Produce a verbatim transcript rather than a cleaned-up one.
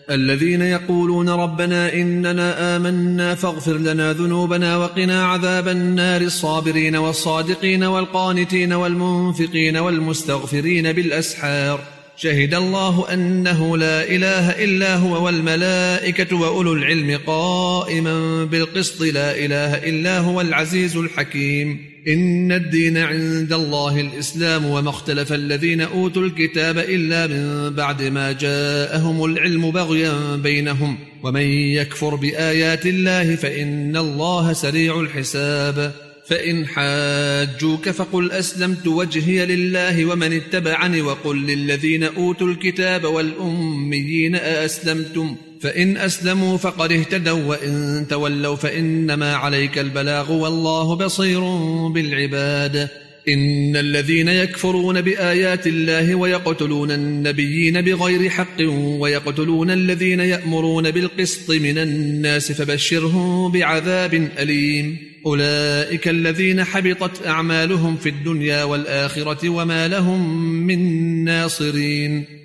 الذين يقولون ربنا إننا آمنا فاغفر لنا ذنوبنا وقنا عذاب النار الصابرين والصادقين والقانتين والمنفقين والمستغفرين بالأسحار شهد الله أنه لا إله إلا هو والملائكة وأولو العلم قائما بالقسط لا إله إلا هو العزيز الحكيم إن الدين عند الله الإسلام وما اختلف الذين أوتوا الكتاب إلا من بعد ما جاءهم العلم بغيا بينهم ومن يكفر بآيات الله فإن الله سريع الحساب فإن حاجوك فقل أسلمت وجهي لله ومن اتبعني وقل للذين أوتوا الكتاب والأميين أأسلمتم فإن أسلموا فقد اهتدوا وإن تولوا فإنما عليك البلاغ والله بصير بالعباد إن الذين يكفرون بآيات الله ويقتلون النبيين بغير حق ويقتلون الذين يأمرون بالقسط من الناس فبشرهم بعذاب أليم أولئك الذين حبطت أعمالهم في الدنيا والآخرة وما لهم من ناصرين